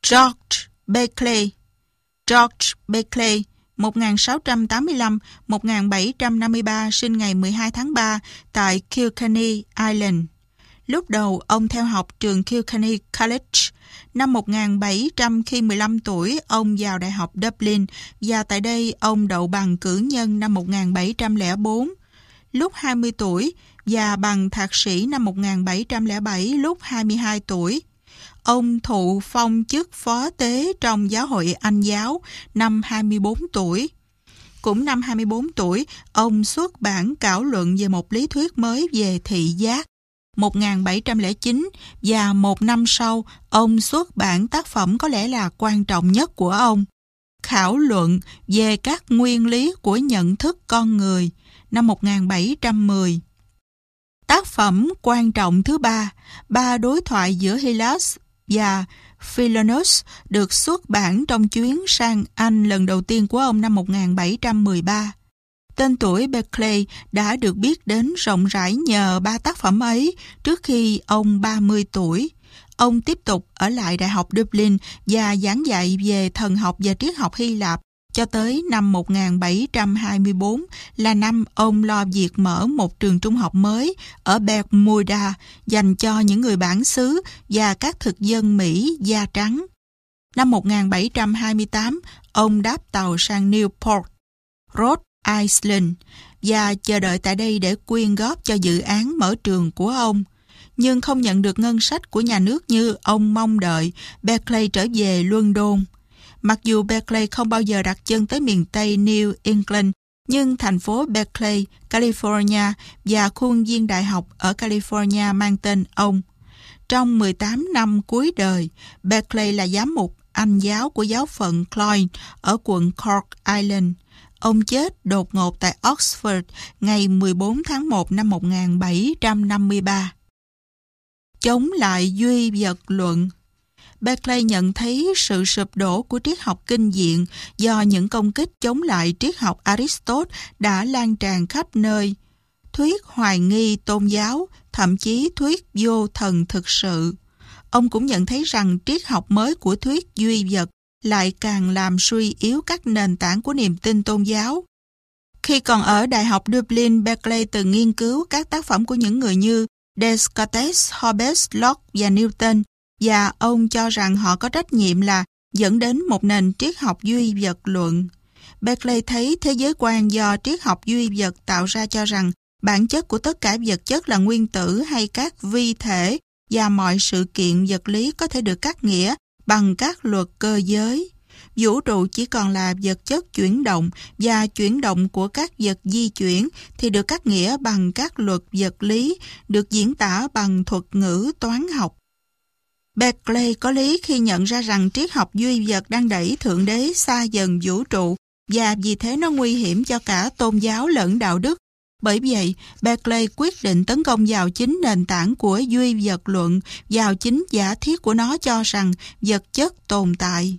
George Berkeley. George Berkeley 1685-1753 sinh ngày 12 tháng 3 tại Kilkenny, Ireland. Lúc đầu, ông theo học trường Kilkenny College. Năm 1700, khi 15 tuổi, ông vào Đại học Dublin và tại đây ông đậu bằng cử nhân năm 1704 lúc 20 tuổi và bằng thạc sĩ năm 1707 lúc 22 tuổi. Ông thụ phong chức phó tế trong giáo hội Anh giáo năm 24 tuổi. Cũng năm 24 tuổi, ông xuất bản cảo luận về một lý thuyết mới về thị giác 1709 và một năm sau, ông xuất bản tác phẩm có lẽ là quan trọng nhất của ông, Khảo luận về các nguyên lý của nhận thức con người năm 1710. Tác phẩm quan trọng thứ ba đối thoại giữa Hylas và Philonous được xuất bản trong chuyến sang Anh lần đầu tiên của ông năm 1713. Tên tuổi Berkeley đã được biết đến rộng rãi nhờ 3 tác phẩm ấy trước khi ông 30 tuổi. Ông tiếp tục ở lại Đại học Dublin và giảng dạy về thần học và triết học Hy Lạp cho tới năm 1724 là năm ông lo việc mở một trường trung học mới ở Bermuda dành cho những người bản xứ và các thực dân Mỹ da trắng. Năm 1728, ông đáp tàu sang Newport, Rhode Island và chờ đợi tại đây để quyên góp cho dự án mở trường của ông. Nhưng không nhận được ngân sách của nhà nước như ông mong đợi, Berkeley trở về London. Mặc dù Berkeley không bao giờ đặt chân tới miền Tây New England, nhưng thành phố Berkeley, California và khuôn viên đại học ở California mang tên ông. Trong 18 năm cuối đời, Berkeley là giám mục Anh giáo của giáo phận Cloyne ở quận Cork Island. Ông chết đột ngột tại Oxford ngày 14 tháng 1 năm 1753. Chống lại duy vật luận. Berkeley nhận thấy sự sụp đổ của triết học kinh diện do những công kích chống lại triết học Aristotle đã lan tràn khắp nơi. Thuyết hoài nghi tôn giáo, thậm chí thuyết vô thần thực sự. Ông cũng nhận thấy rằng triết học mới của thuyết duy vật lại càng làm suy yếu các nền tảng của niềm tin tôn giáo. Khi còn ở Đại học Dublin, Berkeley từng nghiên cứu các tác phẩm của những người như Descartes, Hobbes, Locke và Newton, và ông cho rằng họ có trách nhiệm là dẫn đến một nền triết học duy vật luận. Berkeley thấy thế giới quan do triết học duy vật tạo ra cho rằng bản chất của tất cả vật chất là nguyên tử hay các vi thể và mọi sự kiện vật lý có thể được cắt nghĩa bằng các luật cơ giới. Vũ trụ chỉ còn là vật chất chuyển động và chuyển động của các vật di chuyển thì được cắt nghĩa bằng các luật vật lý, được diễn tả bằng thuật ngữ toán học. Berkeley có lý khi nhận ra rằng triết học duy vật đang đẩy Thượng Đế xa dần vũ trụ và vì thế nó nguy hiểm cho cả tôn giáo lẫn đạo đức. Bởi vậy, Berkeley quyết định tấn công vào chính nền tảng của duy vật luận, vào chính giả thiết của nó cho rằng vật chất tồn tại.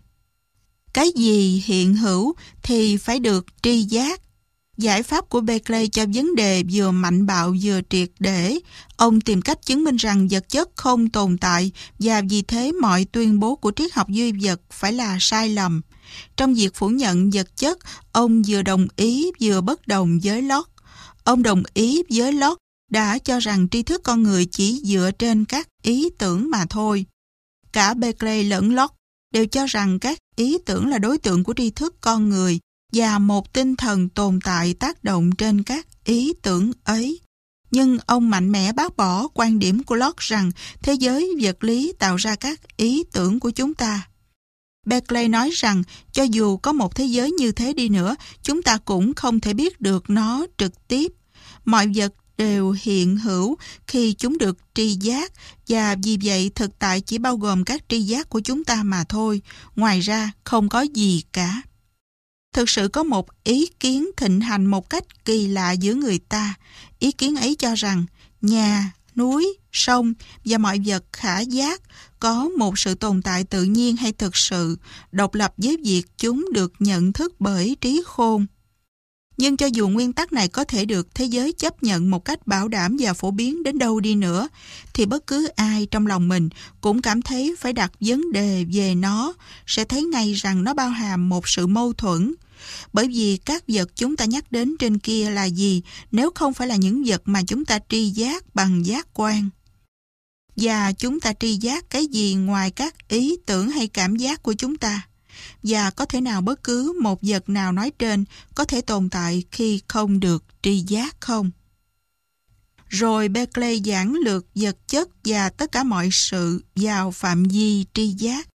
Cái gì hiện hữu thì phải được tri giác. Giải pháp của Berkeley cho vấn đề vừa mạnh bạo vừa triệt để. Ông tìm cách chứng minh rằng vật chất không tồn tại và vì thế mọi tuyên bố của triết học duy vật phải là sai lầm. Trong việc phủ nhận vật chất, ông vừa đồng ý vừa bất đồng với Locke. Ông đồng ý với Locke đã cho rằng tri thức con người chỉ dựa trên các ý tưởng mà thôi. Cả Berkeley lẫn Locke đều cho rằng các ý tưởng là đối tượng của tri thức con người và một tinh thần tồn tại tác động trên các ý tưởng ấy. Nhưng ông mạnh mẽ bác bỏ quan điểm của Locke rằng thế giới vật lý tạo ra các ý tưởng của chúng ta. Berkeley nói rằng cho dù có một thế giới như thế đi nữa, chúng ta cũng không thể biết được nó trực tiếp. Mọi vật đều hiện hữu khi chúng được tri giác và vì vậy thực tại chỉ bao gồm các tri giác của chúng ta mà thôi. Ngoài ra không có gì cả. Thực sự có một ý kiến thịnh hành một cách kỳ lạ giữa người ta. Ý kiến ấy cho rằng nhà, núi, sông và mọi vật khả giác có một sự tồn tại tự nhiên hay thực sự, độc lập với việc chúng được nhận thức bởi trí khôn. Nhưng cho dù nguyên tắc này có thể được thế giới chấp nhận một cách bảo đảm và phổ biến đến đâu đi nữa, thì bất cứ ai trong lòng mình cũng cảm thấy phải đặt vấn đề về nó, sẽ thấy ngay rằng nó bao hàm một sự mâu thuẫn. Bởi vì các vật chúng ta nhắc đến trên kia là gì nếu không phải là những vật mà chúng ta tri giác bằng giác quan? Và chúng ta tri giác cái gì ngoài các ý tưởng hay cảm giác của chúng ta? Và có thể nào bất cứ một vật nào nói trên có thể tồn tại khi không được tri giác không? Rồi Berkeley giảng lược vật chất và tất cả mọi sự vào phạm vi tri giác.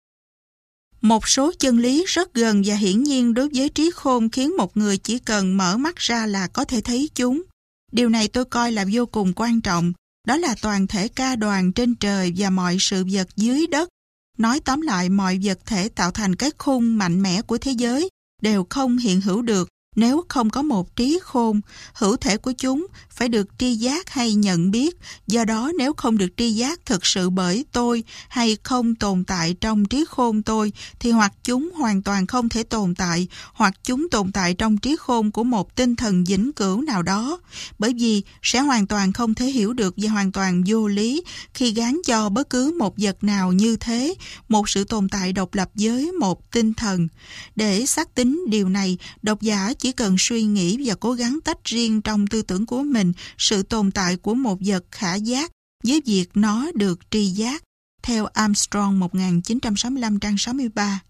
Một số chân lý rất gần và hiển nhiên đối với trí khôn khiến một người chỉ cần mở mắt ra là có thể thấy chúng. Điều này tôi coi là vô cùng quan trọng, đó là toàn thể ca đoàn trên trời và mọi sự vật dưới đất. Nói tóm lại, mọi vật thể tạo thành cái khung mạnh mẽ của thế giới đều không hiện hữu được nếu không có một trí khôn. Hữu thể của chúng phải được tri giác hay nhận biết, do đó nếu không được tri giác thực sự bởi tôi hay không tồn tại trong trí khôn tôi, thì hoặc chúng hoàn toàn không thể tồn tại, hoặc chúng tồn tại trong trí khôn của một tinh thần vĩnh cửu nào đó, bởi vì sẽ hoàn toàn không thể hiểu được và hoàn toàn vô lý khi gán cho bất cứ một vật nào như thế một sự tồn tại độc lập với một tinh thần. Để xác tín điều này, độc giả chỉ cần suy nghĩ và cố gắng tách riêng trong tư tưởng của mình sự tồn tại của một vật khả giác với việc nó được tri giác. Theo Armstrong 1965 trang 63.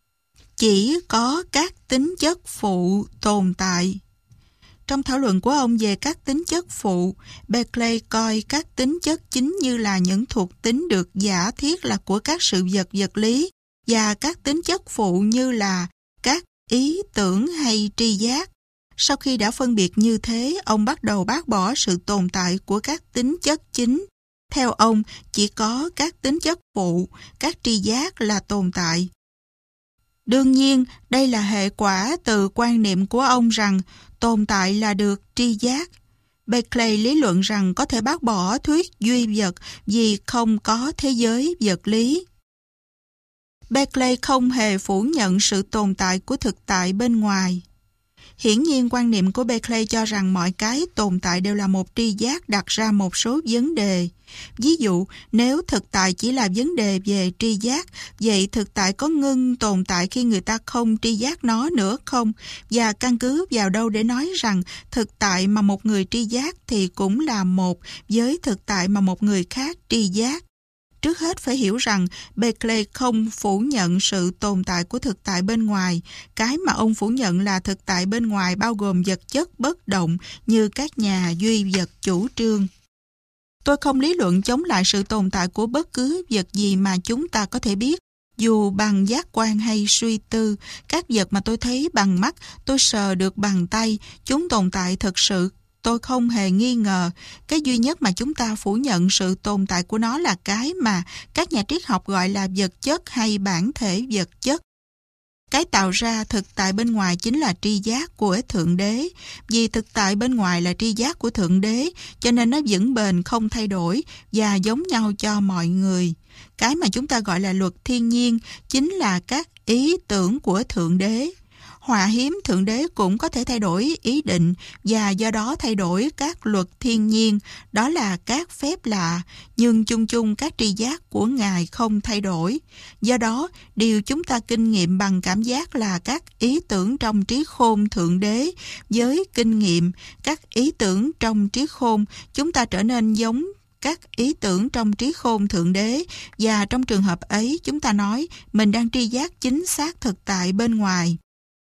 Chỉ có các tính chất phụ tồn tại. Trong thảo luận của ông về các tính chất phụ, Berkeley coi các tính chất chính như là những thuộc tính được giả thiết là của các sự vật vật lý, và các tính chất phụ như là các ý tưởng hay tri giác. Sau khi đã phân biệt như thế, ông bắt đầu bác bỏ sự tồn tại của các tính chất chính. Theo ông, chỉ có các tính chất phụ, các tri giác là tồn tại. Đương nhiên, đây là hệ quả từ quan niệm của ông rằng tồn tại là được tri giác. Berkeley lý luận rằng có thể bác bỏ thuyết duy vật vì không có thế giới vật lý. Berkeley không hề phủ nhận sự tồn tại của thực tại bên ngoài. Hiển nhiên, quan niệm của Berkeley cho rằng mọi cái tồn tại đều là một tri giác đặt ra một số vấn đề. Ví dụ, nếu thực tại chỉ là vấn đề về tri giác, vậy thực tại có ngưng tồn tại khi người ta không tri giác nó nữa không? Và căn cứ vào đâu để nói rằng thực tại mà một người tri giác thì cũng là một với thực tại mà một người khác tri giác? Trước hết phải hiểu rằng Berkeley không phủ nhận sự tồn tại của thực tại bên ngoài. Cái mà ông phủ nhận là thực tại bên ngoài bao gồm vật chất bất động như các nhà duy vật chủ trương. Tôi không lý luận chống lại sự tồn tại của bất cứ vật gì mà chúng ta có thể biết, dù bằng giác quan hay suy tư. Các vật mà tôi thấy bằng mắt, tôi sờ được bằng tay, chúng tồn tại thực sự. Tôi không hề nghi ngờ. Cái duy nhất mà chúng ta phủ nhận sự tồn tại của nó là cái mà các nhà triết học gọi là vật chất hay bản thể vật chất. Cái tạo ra thực tại bên ngoài chính là tri giác của Thượng Đế. Vì thực tại bên ngoài là tri giác của Thượng Đế, cho nên nó vững bền không thay đổi và giống nhau cho mọi người. Cái mà chúng ta gọi là luật thiên nhiên chính là các ý tưởng của Thượng Đế. Họa hiếm Thượng Đế cũng có thể thay đổi ý định và do đó thay đổi các luật thiên nhiên, đó là các phép lạ, nhưng chung chung các tri giác của Ngài không thay đổi. Do đó, điều chúng ta kinh nghiệm bằng cảm giác là các ý tưởng trong trí khôn Thượng Đế. Với kinh nghiệm, các ý tưởng trong trí khôn, chúng ta trở nên giống các ý tưởng trong trí khôn Thượng Đế, và trong trường hợp ấy chúng ta nói mình đang tri giác chính xác thực tại bên ngoài.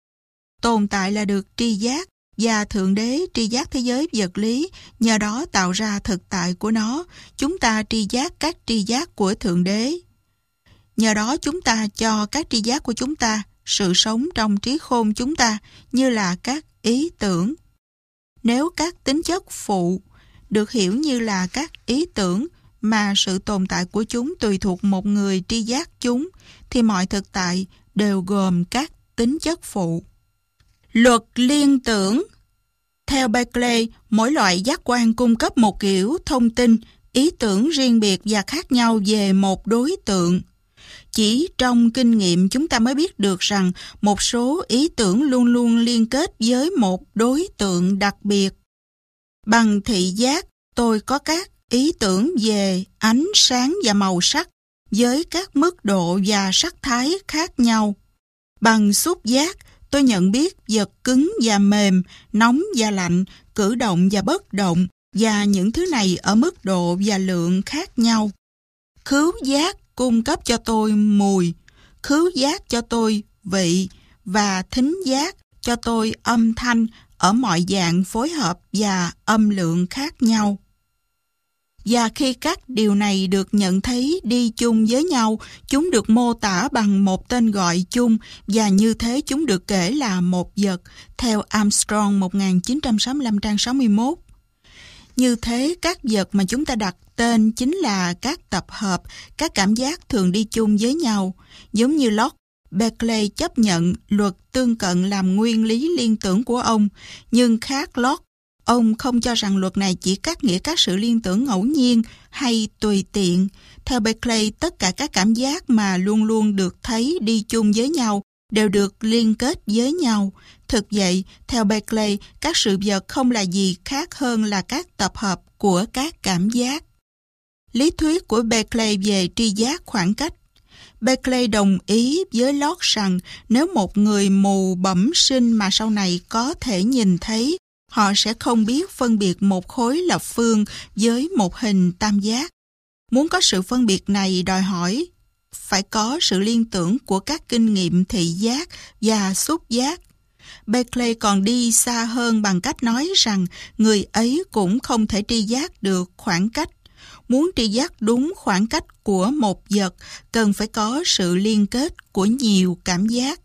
Tồn tại là được tri giác, và Thượng Đế tri giác thế giới vật lý, nhờ đó tạo ra thực tại của nó. Chúng ta tri giác các tri giác của Thượng Đế. Nhờ đó chúng ta cho các tri giác của chúng ta sự sống trong trí khôn chúng ta như là các ý tưởng. Nếu các tính chất phụ được hiểu như là các ý tưởng mà sự tồn tại của chúng tùy thuộc một người tri giác chúng, thì mọi thực tại đều gồm các tính chất phụ. Luật liên tưởng. Theo Berkeley, mỗi loại giác quan cung cấp một kiểu thông tin, ý tưởng riêng biệt và khác nhau về một đối tượng. Chỉ trong kinh nghiệm chúng ta mới biết được rằng một số ý tưởng luôn luôn liên kết với một đối tượng đặc biệt. Bằng thị giác, tôi có các ý tưởng về ánh sáng và màu sắc với các mức độ và sắc thái khác nhau. Bằng xúc giác, tôi nhận biết vật cứng và mềm, nóng và lạnh, cử động và bất động, và những thứ này ở mức độ và lượng khác nhau. Khứu giác cung cấp cho tôi mùi, khứu giác cho tôi vị, và thính giác cho tôi âm thanh ở mọi dạng phối hợp và âm lượng khác nhau. Và khi các điều này được nhận thấy đi chung với nhau, chúng được mô tả bằng một tên gọi chung, và như thế chúng được kể là một vật, theo Armstrong 1965 trang 61. Như thế, các vật mà chúng ta đặt tên chính là các tập hợp, các cảm giác thường đi chung với nhau. Giống như Locke, Berkeley chấp nhận luật tương cận làm nguyên lý liên tưởng của ông, nhưng khác Locke, ông không cho rằng luật này chỉ cắt nghĩa các sự liên tưởng ngẫu nhiên hay tùy tiện. Theo Berkeley, tất cả các cảm giác mà luôn luôn được thấy đi chung với nhau đều được liên kết với nhau. Thực vậy, theo Berkeley, các sự vật không là gì khác hơn là các tập hợp của các cảm giác. Lý thuyết của Berkeley về tri giác khoảng cách. Berkeley đồng ý với Locke rằng nếu một người mù bẩm sinh mà sau này có thể nhìn thấy, họ sẽ không biết phân biệt một khối lập phương với một hình tam giác. Muốn có sự phân biệt này đòi hỏi phải có sự liên tưởng của các kinh nghiệm thị giác và xúc giác. Berkeley còn đi xa hơn bằng cách nói rằng người ấy cũng không thể tri giác được khoảng cách. Muốn tri giác đúng khoảng cách của một vật, cần phải có sự liên kết của nhiều cảm giác.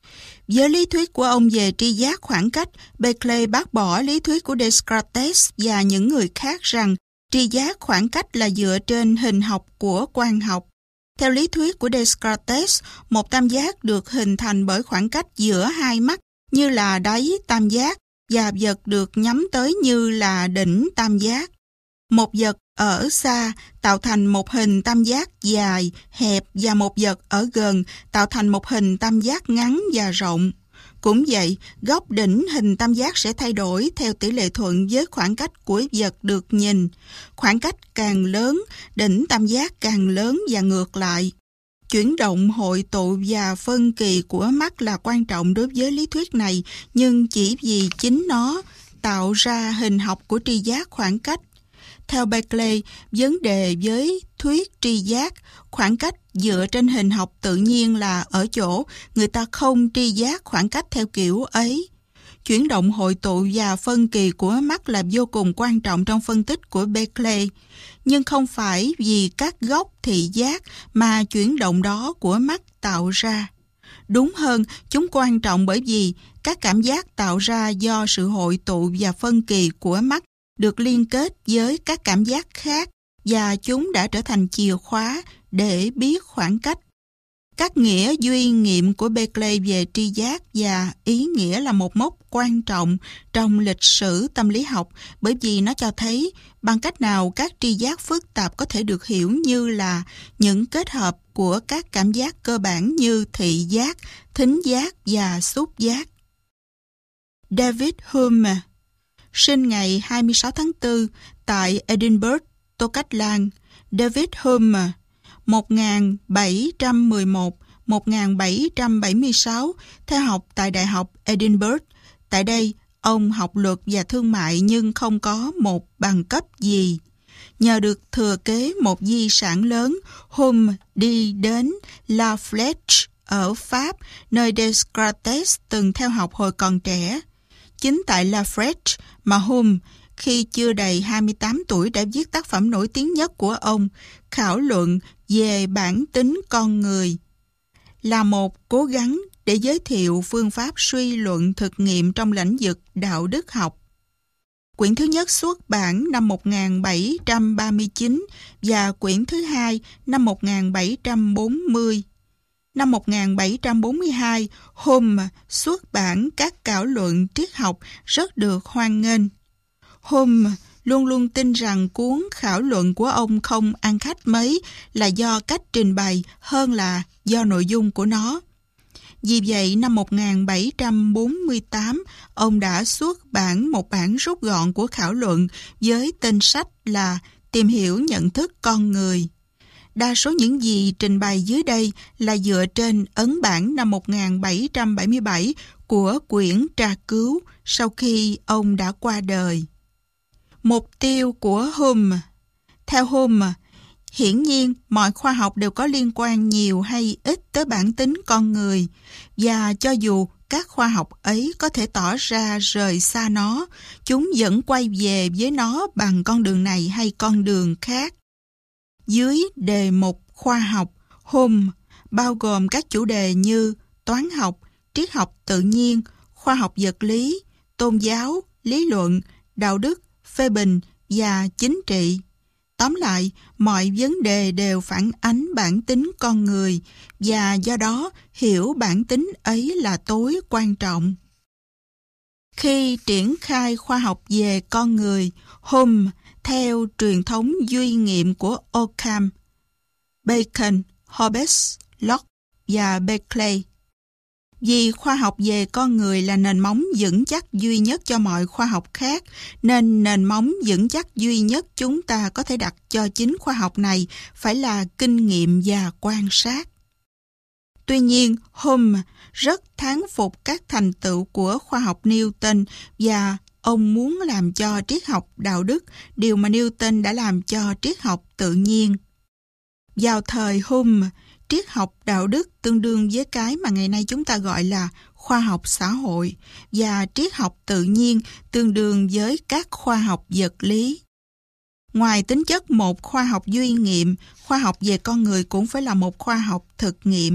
Với lý thuyết của ông về tri giác khoảng cách, Berkeley bác bỏ lý thuyết của Descartes và những người khác rằng tri giác khoảng cách là dựa trên hình học của quang học. Theo lý thuyết của Descartes, một tam giác được hình thành bởi khoảng cách giữa hai mắt như là đáy tam giác, và vật được nhắm tới như là đỉnh tam giác. Một vật ở xa tạo thành một hình tam giác dài, hẹp, và một vật ở gần tạo thành một hình tam giác ngắn và rộng. Cũng vậy, góc đỉnh hình tam giác sẽ thay đổi theo tỷ lệ thuận với khoảng cách của vật được nhìn. Khoảng cách càng lớn, đỉnh tam giác càng lớn và ngược lại. Chuyển động hội tụ và phân kỳ của mắt là quan trọng đối với lý thuyết này, nhưng chỉ vì chính nó tạo ra hình học của tri giác khoảng cách. Theo Berkeley, vấn đề với thuyết tri giác khoảng cách dựa trên hình học tự nhiên là ở chỗ người ta không tri giác khoảng cách theo kiểu ấy. Chuyển động hội tụ và phân kỳ của mắt là vô cùng quan trọng trong phân tích của Berkeley, nhưng không phải vì các góc thị giác mà chuyển động đó của mắt tạo ra. Đúng hơn, chúng quan trọng bởi vì các cảm giác tạo ra do sự hội tụ và phân kỳ của mắt được liên kết với các cảm giác khác, và chúng đã trở thành chìa khóa để biết khoảng cách. Các nghĩa duy nghiệm của Berkeley về tri giác và ý nghĩa là một mốc quan trọng trong lịch sử tâm lý học, bởi vì nó cho thấy bằng cách nào các tri giác phức tạp có thể được hiểu như là những kết hợp của các cảm giác cơ bản như thị giác, thính giác và xúc giác. David Hume sinh ngày 26 tháng 4 tại Edinburgh, Scotland. David Hume 1711-1776 theo học tại Đại học Edinburgh. Tại đây, ông học luật và thương mại nhưng không có một bằng cấp gì. Nhờ được thừa kế một di sản lớn, Hume đi đến La Flèche ở Pháp, nơi Descartes từng theo học hồi còn trẻ. Chính tại La Flèche mà Hume, khi chưa đầy 28 tuổi đã viết tác phẩm nổi tiếng nhất của ông, Khảo luận về bản tính con người, là một cố gắng để giới thiệu phương pháp suy luận thực nghiệm trong lĩnh vực đạo đức học. Quyển thứ nhất xuất bản năm 1739 và quyển thứ hai năm 1740. Năm 1742, Hume xuất bản các khảo luận triết học rất được hoan nghênh. Hume luôn luôn tin rằng cuốn khảo luận của ông không ăn khách mấy là do cách trình bày hơn là do nội dung của nó. Vì vậy, năm 1748, ông đã xuất bản một bản rút gọn của khảo luận với tên sách là Tìm hiểu nhận thức con người. Đa số những gì trình bày dưới đây là dựa trên ấn bản năm 1777 của quyển Tra Cứu sau khi ông đã qua đời. Mục tiêu của Hume. Theo Hume, hiển nhiên mọi khoa học đều có liên quan nhiều hay ít tới bản tính con người, và cho dù các khoa học ấy có thể tỏ ra rời xa nó, chúng vẫn quay về với nó bằng con đường này hay con đường khác. Dưới đề mục khoa học, Hume bao gồm các chủ đề như toán học, triết học tự nhiên, khoa học vật lý, tôn giáo, lý luận, đạo đức, phê bình và chính trị. Tóm lại, mọi vấn đề đều phản ánh bản tính con người, và do đó hiểu bản tính ấy là tối quan trọng. Khi triển khai khoa học về con người, Hume theo truyền thống duy nghiệm của Occam, Bacon, Hobbes, Locke và Berkeley. Vì khoa học về con người là nền móng vững chắc duy nhất cho mọi khoa học khác, nên nền móng vững chắc duy nhất chúng ta có thể đặt cho chính khoa học này phải là kinh nghiệm và quan sát. Tuy nhiên, Hume rất thán phục các thành tựu của khoa học Newton và ông muốn làm cho triết học đạo đức điều mà Newton đã làm cho triết học tự nhiên. Vào thời Hume, triết học đạo đức tương đương với cái mà ngày nay chúng ta gọi là khoa học xã hội, và triết học tự nhiên tương đương với các khoa học vật lý. Ngoài tính chất một khoa học duy nghiệm, khoa học về con người cũng phải là một khoa học thực nghiệm.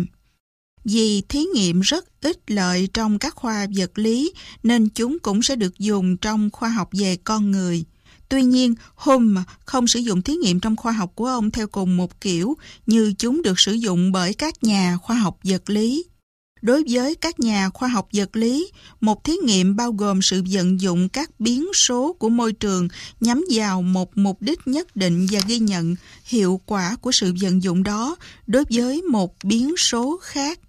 Vì thí nghiệm rất ít lợi trong các khoa vật lý, nên chúng cũng sẽ được dùng trong khoa học về con người. Tuy nhiên, Hume không sử dụng thí nghiệm trong khoa học của ông theo cùng một kiểu như chúng được sử dụng bởi các nhà khoa học vật lý. Đối với các nhà khoa học vật lý, một thí nghiệm bao gồm sự vận dụng các biến số của môi trường nhắm vào một mục đích nhất định và ghi nhận hiệu quả của sự vận dụng đó đối với một biến số khác.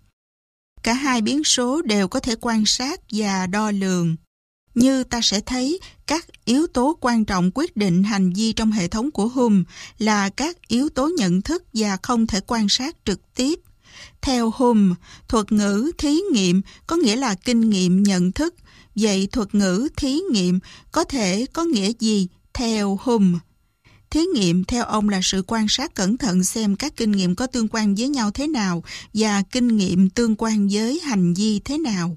Cả hai biến số đều có thể quan sát và đo lường. Như ta sẽ thấy, các yếu tố quan trọng quyết định hành vi trong hệ thống của Hume là các yếu tố nhận thức và không thể quan sát trực tiếp. Theo Hume, thuật ngữ thí nghiệm có nghĩa là kinh nghiệm nhận thức. Vậy thuật ngữ thí nghiệm có thể có nghĩa gì theo Hume? Thí nghiệm theo ông là sự quan sát cẩn thận xem các kinh nghiệm có tương quan với nhau thế nào và kinh nghiệm tương quan với hành vi thế nào.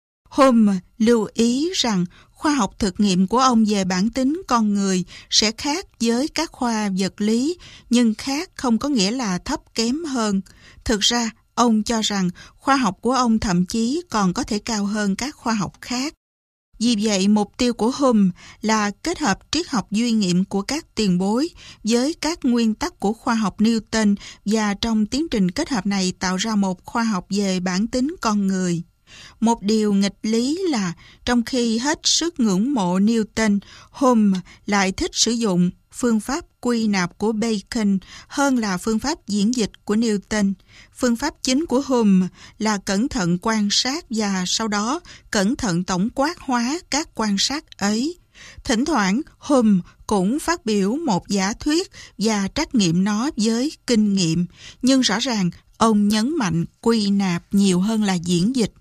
Hume lưu ý rằng khoa học thực nghiệm của ông về bản tính con người sẽ khác với các khoa vật lý, nhưng khác không có nghĩa là thấp kém hơn. Thực ra, ông cho rằng khoa học của ông thậm chí còn có thể cao hơn các khoa học khác. Vì vậy, mục tiêu của Hume là kết hợp triết học duy nghiệm của các tiền bối với các nguyên tắc của khoa học Newton, và trong tiến trình kết hợp này tạo ra một khoa học về bản tính con người. Một điều nghịch lý là trong khi hết sức ngưỡng mộ Newton, Hume lại thích sử dụng phương pháp quy nạp của Bacon hơn là phương pháp diễn dịch của Newton. Phương pháp chính của Hume là cẩn thận quan sát và sau đó cẩn thận tổng quát hóa các quan sát ấy. Thỉnh thoảng, Hume cũng phát biểu một giả thuyết và trắc nghiệm nó với kinh nghiệm, nhưng rõ ràng ông nhấn mạnh quy nạp nhiều hơn là diễn dịch.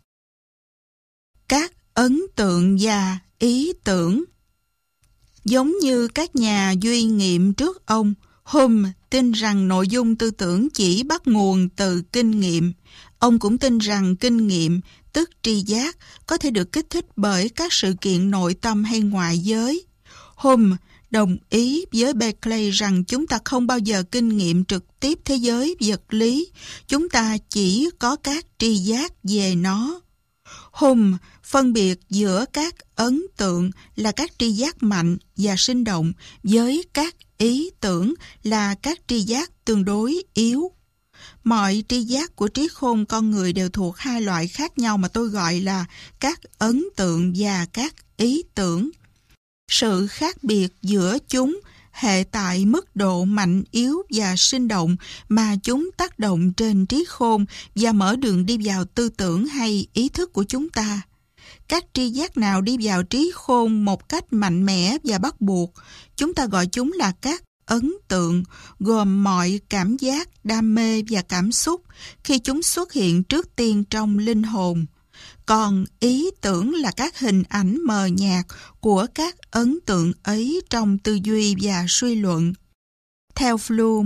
Các ấn tượng và ý tưởng. Giống như các nhà duy nghiệm trước ông, Hume tin rằng nội dung tư tưởng chỉ bắt nguồn từ kinh nghiệm. Ông cũng tin rằng kinh nghiệm, tức tri giác, có thể được kích thích bởi các sự kiện nội tâm hay ngoại giới. Hume đồng ý với Berkeley rằng chúng ta không bao giờ kinh nghiệm trực tiếp thế giới vật lý, chúng ta chỉ có các tri giác về nó. Hume phân biệt giữa các ấn tượng là các tri giác mạnh và sinh động với các ý tưởng là các tri giác tương đối yếu. Mọi tri giác của trí khôn con người đều thuộc hai loại khác nhau mà tôi gọi là các ấn tượng và các ý tưởng. Sự khác biệt giữa chúng hệ tại mức độ mạnh yếu và sinh động mà chúng tác động trên trí khôn và mở đường đi vào tư tưởng hay ý thức của chúng ta. Các tri giác nào đi vào trí khôn một cách mạnh mẽ và bắt buộc, chúng ta gọi chúng là các ấn tượng, gồm mọi cảm giác, đam mê và cảm xúc khi chúng xuất hiện trước tiên trong linh hồn. Còn ý tưởng là các hình ảnh mờ nhạt của các ấn tượng ấy trong tư duy và suy luận. Theo Flu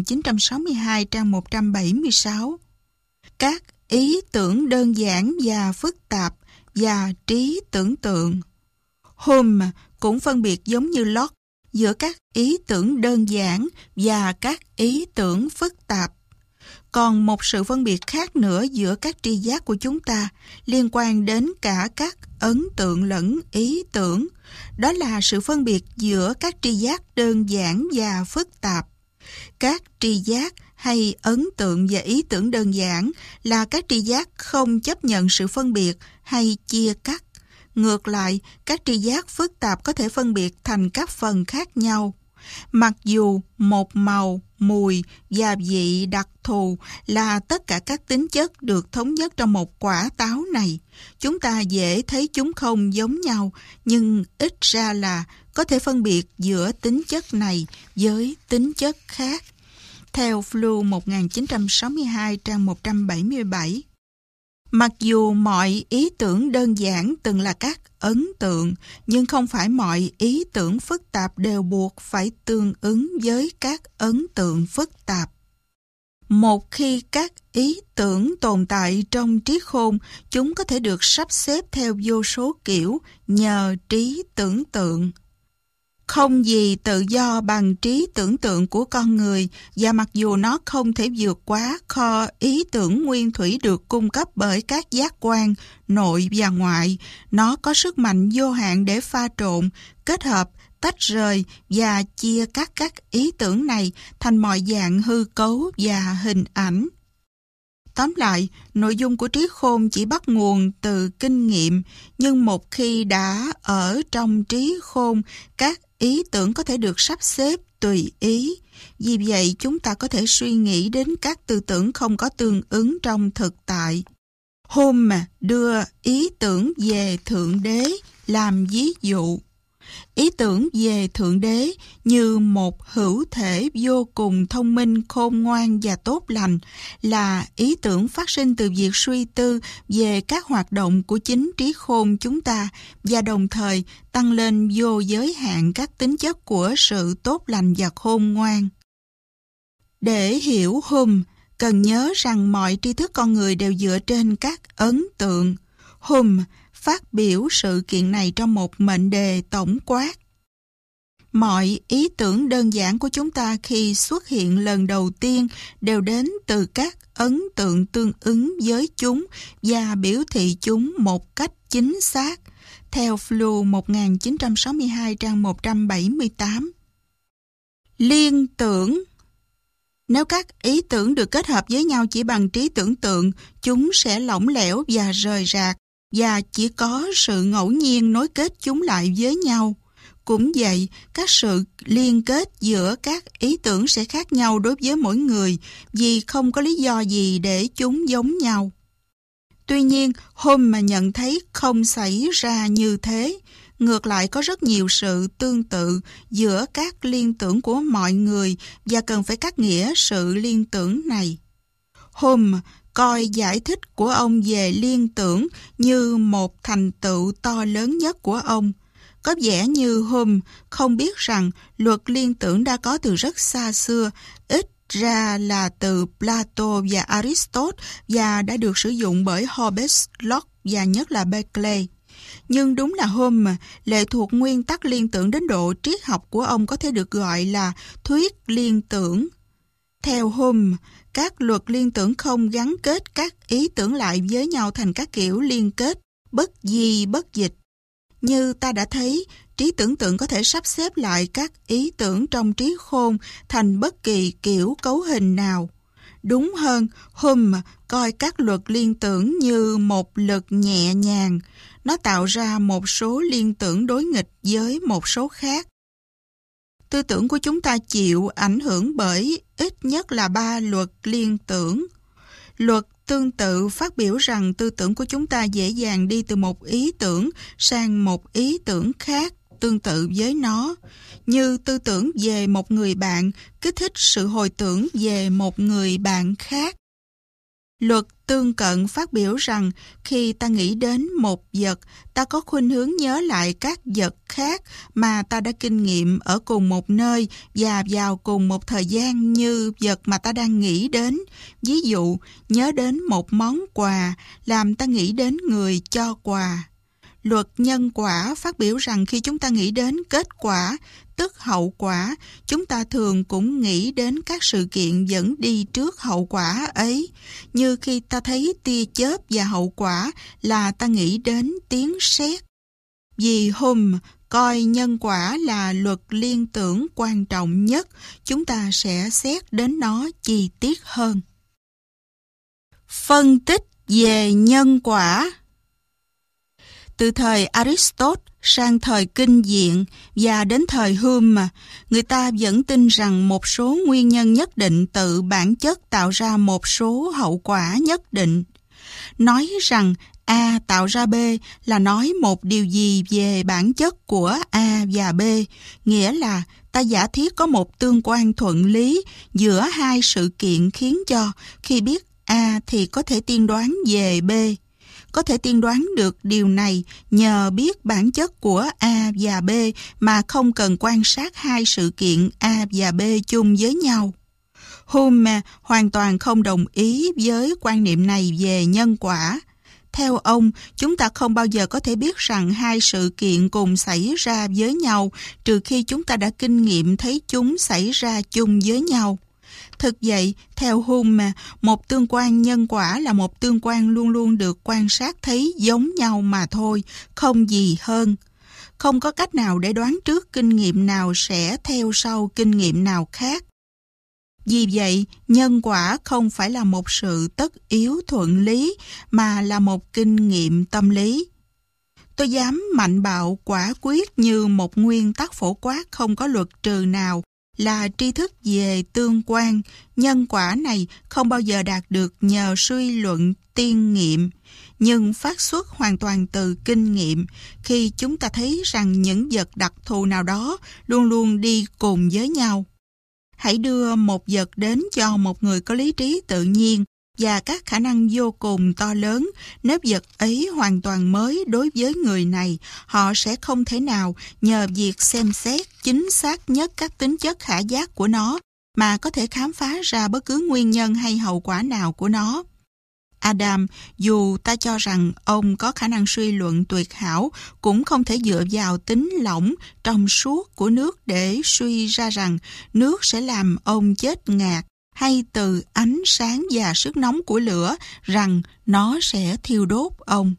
1962 trang 176, các ý tưởng đơn giản và phức tạp và trí tưởng tượng. Hume cũng phân biệt giống như Locke giữa các ý tưởng đơn giản và các ý tưởng phức tạp. Còn một sự phân biệt khác nữa giữa các tri giác của chúng ta liên quan đến cả các ấn tượng lẫn ý tưởng. Đó là sự phân biệt giữa các tri giác đơn giản và phức tạp. Các tri giác hay ấn tượng và ý tưởng đơn giản là các tri giác không chấp nhận sự phân biệt hay chia cắt. Ngược lại, các tri giác phức tạp có thể phân biệt thành các phần khác nhau. Mặc dù một màu, mùi và vị đặc thù là tất cả các tính chất được thống nhất trong một quả táo này, chúng ta dễ thấy chúng không giống nhau, nhưng ít ra là có thể phân biệt giữa tính chất này với tính chất khác. Theo Flu 1962 trang 177, mặc dù mọi ý tưởng đơn giản từng là các ấn tượng, nhưng không phải mọi ý tưởng phức tạp đều buộc phải tương ứng với các ấn tượng phức tạp. Một khi các ý tưởng tồn tại trong trí khôn, chúng có thể được sắp xếp theo vô số kiểu nhờ trí tưởng tượng. Không gì tự do bằng trí tưởng tượng của con người, và mặc dù nó không thể vượt quá kho ý tưởng nguyên thủy được cung cấp bởi các giác quan nội và ngoại, nó có sức mạnh vô hạn để pha trộn, kết hợp, tách rời và chia cắt các ý tưởng này thành mọi dạng hư cấu và hình ảnh. Tóm lại, nội dung của trí khôn chỉ bắt nguồn từ kinh nghiệm, nhưng một khi đã ở trong trí khôn, các ý tưởng có thể được sắp xếp tùy ý. Vì vậy, chúng ta có thể suy nghĩ đến các tư tưởng không có tương ứng trong thực tại. Hume đưa ý tưởng về Thượng Đế làm ví dụ. Ý tưởng về Thượng Đế như một hữu thể vô cùng thông minh, khôn ngoan và tốt lành là ý tưởng phát sinh từ việc suy tư về các hoạt động của chính trí khôn chúng ta và đồng thời tăng lên vô giới hạn các tính chất của sự tốt lành và khôn ngoan. Để hiểu Hume, cần nhớ rằng mọi tri thức con người đều dựa trên các ấn tượng. Hume phát biểu sự kiện này trong một mệnh đề tổng quát. Mọi ý tưởng đơn giản của chúng ta khi xuất hiện lần đầu tiên đều đến từ các ấn tượng tương ứng với chúng và biểu thị chúng một cách chính xác. Theo Flu 1962 trang 178. Liên tưởng. Nếu các ý tưởng được kết hợp với nhau chỉ bằng trí tưởng tượng, chúng sẽ lỏng lẻo và rời rạc, và chỉ có sự ngẫu nhiên nối kết chúng lại với nhau. Cũng vậy, các sự liên kết giữa các ý tưởng sẽ khác nhau đối với mỗi người vì không có lý do gì để chúng giống nhau. Tuy nhiên, Hume nhận thấy không xảy ra như thế. Ngược lại, có rất nhiều sự tương tự giữa các liên tưởng của mọi người và cần phải cắt nghĩa sự liên tưởng này. Hume coi giải thích của ông về liên tưởng như một thành tựu to lớn nhất của ông. Có vẻ như Hume không biết rằng luật liên tưởng đã có từ rất xa xưa, ít ra là từ Plato và Aristotle và đã được sử dụng bởi Hobbes, Locke và nhất là Berkeley. Nhưng đúng là Hume lệ thuộc nguyên tắc liên tưởng đến độ triết học của ông có thể được gọi là thuyết liên tưởng. Theo Hume, các luật liên tưởng không gắn kết các ý tưởng lại với nhau thành các kiểu liên kết bất di bất dịch. Như ta đã thấy, trí tưởng tượng có thể sắp xếp lại các ý tưởng trong trí khôn thành bất kỳ kiểu cấu hình nào. Đúng hơn, Hume coi các luật liên tưởng như một lực nhẹ nhàng. Nó tạo ra một số liên tưởng đối nghịch với một số khác. Tư tưởng của chúng ta chịu ảnh hưởng bởi ít nhất là 3 luật liên tưởng. Luật tương tự phát biểu rằng tư tưởng của chúng ta dễ dàng đi từ một ý tưởng sang một ý tưởng khác tương tự với nó, như tư tưởng về một người bạn kích thích sự hồi tưởng về một người bạn khác. Luật tương cận phát biểu rằng khi ta nghĩ đến một vật, ta có khuynh hướng nhớ lại các vật khác mà ta đã kinh nghiệm ở cùng một nơi và vào cùng một thời gian như vật mà ta đang nghĩ đến. Ví dụ, nhớ đến một món quà làm ta nghĩ đến người cho quà. Luật nhân quả phát biểu rằng khi chúng ta nghĩ đến kết quả, tức hậu quả, chúng ta thường cũng nghĩ đến các sự kiện dẫn đi trước hậu quả ấy. Như khi ta thấy tia chớp và hậu quả là ta nghĩ đến tiếng sét. Vì Hume coi nhân quả là luật liên tưởng quan trọng nhất, chúng ta sẽ xét đến nó chi tiết hơn. Phân tích về nhân quả. Từ thời Aristotle sang thời Kinh Diện và đến thời Hume, người ta vẫn tin rằng một số nguyên nhân nhất định tự bản chất tạo ra một số hậu quả nhất định. Nói rằng A tạo ra B là nói một điều gì về bản chất của A và B, nghĩa là ta giả thiết có một tương quan thuận lý giữa hai sự kiện khiến cho khi biết A thì có thể tiên đoán về B. Có thể tiên đoán được điều này nhờ biết bản chất của A và B mà không cần quan sát hai sự kiện A và B chung với nhau. Hume hoàn toàn không đồng ý với quan niệm này về nhân quả. Theo ông, chúng ta không bao giờ có thể biết rằng hai sự kiện cùng xảy ra với nhau trừ khi chúng ta đã kinh nghiệm thấy chúng xảy ra chung với nhau. Thực vậy, theo Hume, một tương quan nhân quả là một tương quan luôn luôn được quan sát thấy giống nhau mà thôi, không gì hơn. Không có cách nào để đoán trước kinh nghiệm nào sẽ theo sau kinh nghiệm nào khác. Vì vậy, nhân quả không phải là một sự tất yếu thuận lý, mà là một kinh nghiệm tâm lý. Tôi dám mạnh bạo quả quyết như một nguyên tắc phổ quát không có luật trừ nào, là tri thức về tương quan, nhân quả này không bao giờ đạt được nhờ suy luận tiên nghiệm, nhưng phát xuất hoàn toàn từ kinh nghiệm khi chúng ta thấy rằng những vật đặc thù nào đó luôn luôn đi cùng với nhau. Hãy đưa một vật đến cho một người có lý trí tự nhiên và các khả năng vô cùng to lớn. Nếu vật ấy hoàn toàn mới đối với người này, họ sẽ không thể nào nhờ việc xem xét chính xác nhất các tính chất khả giác của nó mà có thể khám phá ra bất cứ nguyên nhân hay hậu quả nào của nó. Adam, dù ta cho rằng ông có khả năng suy luận tuyệt hảo, cũng không thể dựa vào tính lỏng trong suốt của nước để suy ra rằng nước sẽ làm ông chết ngạt, hay từ ánh sáng và sức nóng của lửa rằng nó sẽ thiêu đốt ông.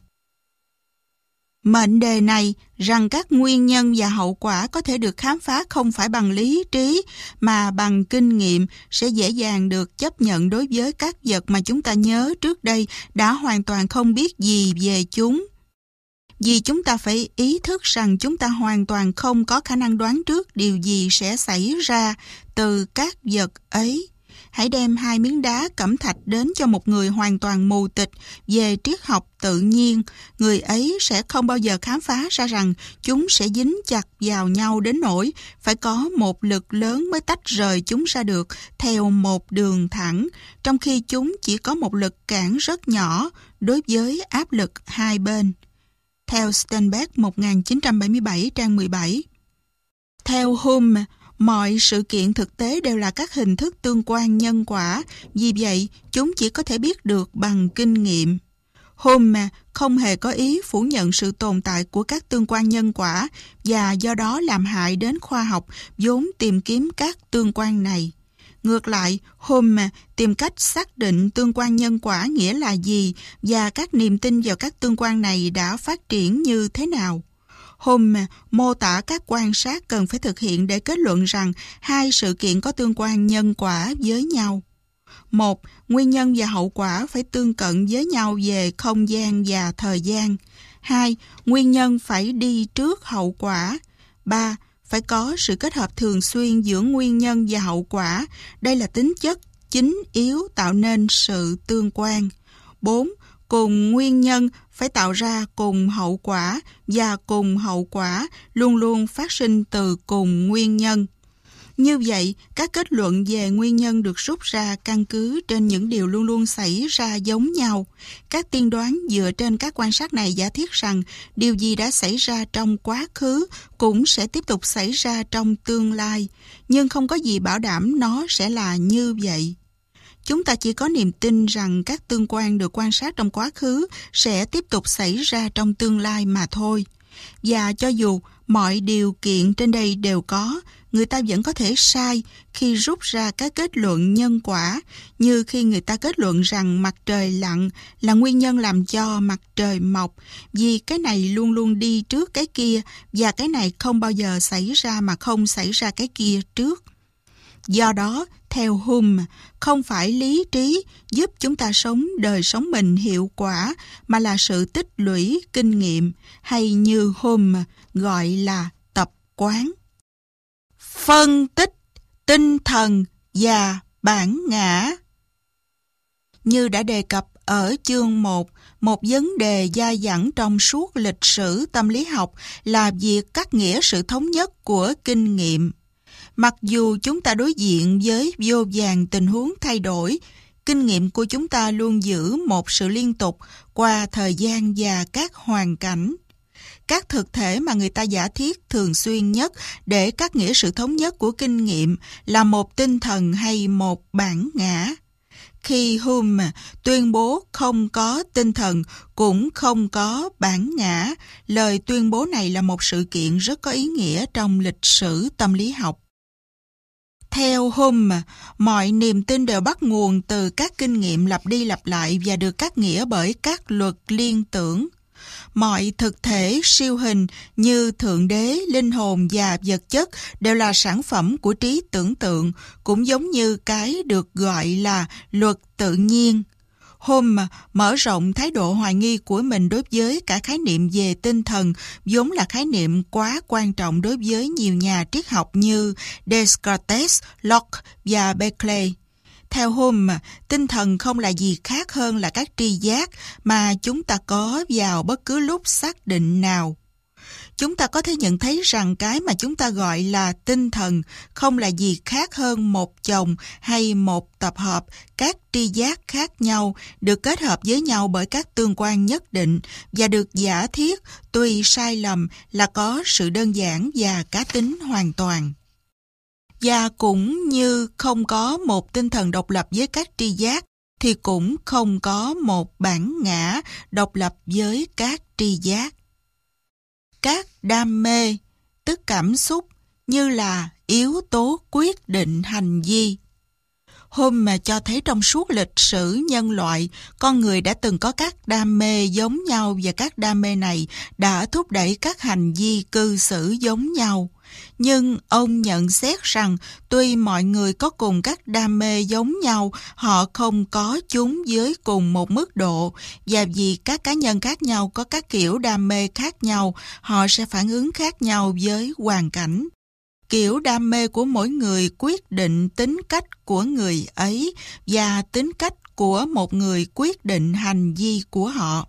Mệnh đề này rằng các nguyên nhân và hậu quả có thể được khám phá không phải bằng lý trí mà bằng kinh nghiệm sẽ dễ dàng được chấp nhận đối với các vật mà chúng ta nhớ trước đây đã hoàn toàn không biết gì về chúng. Vì chúng ta phải ý thức rằng chúng ta hoàn toàn không có khả năng đoán trước điều gì sẽ xảy ra từ các vật ấy. Hãy đem 2 miếng đá cẩm thạch đến cho một người hoàn toàn mù tịch về triết học tự nhiên. Người ấy sẽ không bao giờ khám phá ra rằng chúng sẽ dính chặt vào nhau đến nỗi phải có một lực lớn mới tách rời chúng ra được theo một đường thẳng, trong khi chúng chỉ có một lực cản rất nhỏ đối với áp lực hai bên. Theo Steinbeck 1977 trang 17. Theo Hume, mọi sự kiện thực tế đều là các hình thức tương quan nhân quả, vì vậy chúng chỉ có thể biết được bằng kinh nghiệm. Hume không hề có ý phủ nhận sự tồn tại của các tương quan nhân quả và do đó làm hại đến khoa học vốn tìm kiếm các tương quan này. Ngược lại, Hume tìm cách xác định tương quan nhân quả nghĩa là gì và các niềm tin vào các tương quan này đã phát triển như thế nào. Hume mô tả các quan sát cần phải thực hiện để kết luận rằng hai sự kiện có tương quan nhân quả với nhau. 1. Nguyên nhân và hậu quả phải tương cận với nhau về không gian và thời gian. 2. Nguyên nhân phải đi trước hậu quả. 3. phải có sự kết hợp thường xuyên giữa nguyên nhân và hậu quả. Đây là tính chất chính yếu tạo nên sự tương quan. 4. Cùng nguyên nhân phải tạo ra cùng hậu quả, và cùng hậu quả luôn luôn phát sinh từ cùng nguyên nhân. Như vậy, các kết luận về nguyên nhân được rút ra căn cứ trên những điều luôn luôn xảy ra giống nhau. Các tiên đoán dựa trên các quan sát này giả thiết rằng điều gì đã xảy ra trong quá khứ cũng sẽ tiếp tục xảy ra trong tương lai, nhưng không có gì bảo đảm nó sẽ là như vậy. Chúng ta chỉ có niềm tin rằng các tương quan được quan sát trong quá khứ sẽ tiếp tục xảy ra trong tương lai mà thôi. Và cho dù mọi điều kiện trên đây đều có, người ta vẫn có thể sai khi rút ra các kết luận nhân quả, như khi người ta kết luận rằng mặt trời lặn là nguyên nhân làm cho mặt trời mọc, vì cái này luôn luôn đi trước cái kia, và cái này không bao giờ xảy ra mà không xảy ra cái kia trước. Do đó, theo Hume, không phải lý trí giúp chúng ta sống đời sống mình hiệu quả, mà là sự tích lũy kinh nghiệm, hay như Hume gọi là tập quán. Phân tích tinh thần và bản ngã. Như đã đề cập ở chương 1, một vấn đề dai dẳng trong suốt lịch sử tâm lý học là việc cắt nghĩa sự thống nhất của kinh nghiệm. Mặc dù chúng ta đối diện với vô vàn tình huống thay đổi, kinh nghiệm của chúng ta luôn giữ một sự liên tục qua thời gian và các hoàn cảnh. Các thực thể mà người ta giả thiết thường xuyên nhất để cắt nghĩa sự thống nhất của kinh nghiệm là một tinh thần hay một bản ngã. Khi Hume tuyên bố không có tinh thần cũng không có bản ngã, lời tuyên bố này là một sự kiện rất có ý nghĩa trong lịch sử tâm lý học. Theo Hume, mọi niềm tin đều bắt nguồn từ các kinh nghiệm lặp đi lặp lại và được cắt nghĩa bởi các luật liên tưởng. Mọi thực thể siêu hình như Thượng Đế, linh hồn và vật chất đều là sản phẩm của trí tưởng tượng, cũng giống như cái được gọi là luật tự nhiên. Hume mở rộng thái độ hoài nghi của mình đối với cả khái niệm về tinh thần, vốn là khái niệm quá quan trọng đối với nhiều nhà triết học như Descartes, Locke và Berkeley. Theo Hume, tinh thần không là gì khác hơn là các tri giác mà chúng ta có vào bất cứ lúc xác định nào. Chúng ta có thể nhận thấy rằng cái mà chúng ta gọi là tinh thần không là gì khác hơn một chồng hay một tập hợp các tri giác khác nhau được kết hợp với nhau bởi các tương quan nhất định và được giả thiết, tuy sai lầm, là có sự đơn giản và cá tính hoàn toàn. Và cũng như không có một tinh thần độc lập với các tri giác, thì cũng không có một bản ngã độc lập với các tri giác. Các đam mê, tức cảm xúc, như là yếu tố quyết định hành vi. Hume cho thấy trong suốt lịch sử nhân loại, con người đã từng có các đam mê giống nhau và các đam mê này đã thúc đẩy các hành vi cư xử giống nhau. Nhưng ông nhận xét rằng tuy mọi người có cùng các đam mê giống nhau, họ không có chúng với cùng một mức độ, và vì các cá nhân khác nhau có các kiểu đam mê khác nhau, họ sẽ phản ứng khác nhau với hoàn cảnh. Kiểu đam mê của mỗi người quyết định tính cách của người ấy, và tính cách của một người quyết định hành vi của họ.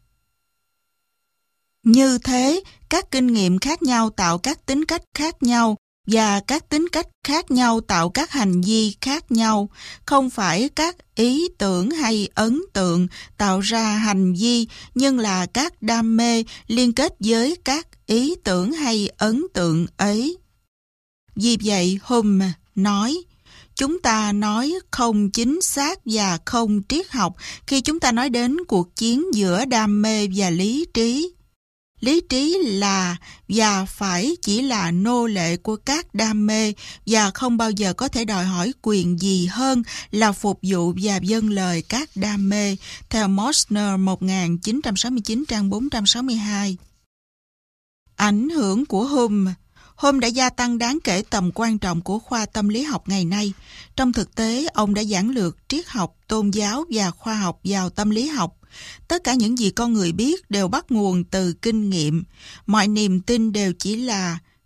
Như thế, các kinh nghiệm khác nhau tạo các tính cách khác nhau, và các tính cách khác nhau tạo các hành vi khác nhau. Không phải các ý tưởng hay ấn tượng tạo ra hành vi, nhưng là các đam mê liên kết với các ý tưởng hay ấn tượng ấy. Vì vậy, Hume nói, chúng ta nói không chính xác và không triết học khi chúng ta nói đến cuộc chiến giữa đam mê và lý trí. Lý trí là và phải chỉ là nô lệ của các đam mê và không bao giờ có thể đòi hỏi quyền gì hơn là phục vụ và vâng lời các đam mê, theo Mosner 1969 trang 462. Ảnh hưởng của Hume đã gia tăng đáng kể tầm quan trọng của khoa tâm lý học ngày nay. Trong thực tế, ông đã giản lược triết học, tôn giáo và khoa học vào tâm lý học. Tất cả những gì con người biết đều bắt nguồn từ kinh nghiệm. Mọi niềm tin đều chỉ là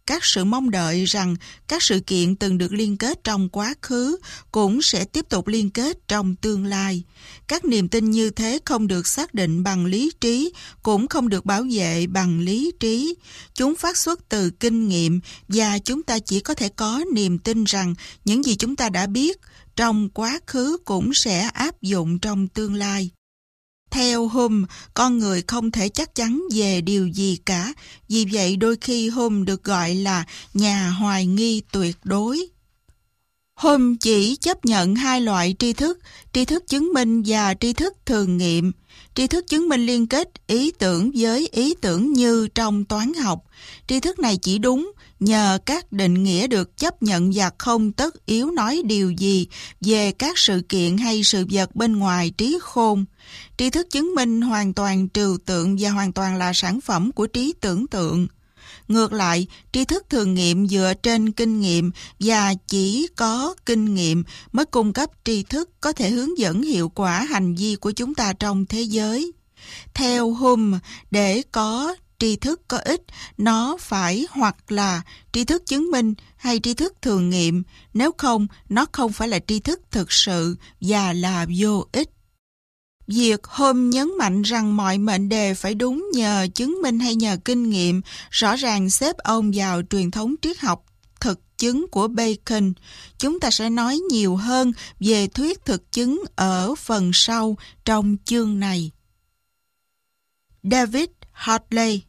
các sự mong đợi rằng các sự kiện từng được liên kết trong quá khứ cũng sẽ tiếp tục liên kết trong tương lai. Các niềm tin như thế không được xác định bằng lý trí, cũng không được bảo vệ bằng lý trí. Chúng phát xuất từ kinh nghiệm và chúng ta chỉ có thể có niềm tin rằng những gì chúng ta đã biết trong quá khứ cũng sẽ áp dụng trong tương lai. Theo Hume, con người không thể chắc chắn về điều gì cả, vì vậy đôi khi Hume được gọi là nhà hoài nghi tuyệt đối. Hume chỉ chấp nhận hai loại tri thức chứng minh và tri thức thường nghiệm. Tri thức chứng minh liên kết ý tưởng với ý tưởng như trong toán học. Tri thức này chỉ đúng nhờ các định nghĩa được chấp nhận và không tất yếu nói điều gì về các sự kiện hay sự vật bên ngoài trí khôn. Tri thức chứng minh hoàn toàn trừu tượng và hoàn toàn là sản phẩm của trí tưởng tượng. Ngược lại, tri thức thường nghiệm dựa trên kinh nghiệm và chỉ có kinh nghiệm mới cung cấp tri thức có thể hướng dẫn hiệu quả hành vi của chúng ta trong thế giới. Theo Hume, để có tri thức có ích, nó phải hoặc là tri thức chứng minh hay tri thức thường nghiệm, nếu không, nó không phải là tri thức thực sự và là vô ích. Việc Hume nhấn mạnh rằng mọi mệnh đề phải đúng nhờ chứng minh hay nhờ kinh nghiệm rõ ràng xếp ông vào truyền thống triết học thực chứng của Bacon. Chúng ta sẽ nói nhiều hơn về thuyết thực chứng ở phần sau trong chương này. David Hartley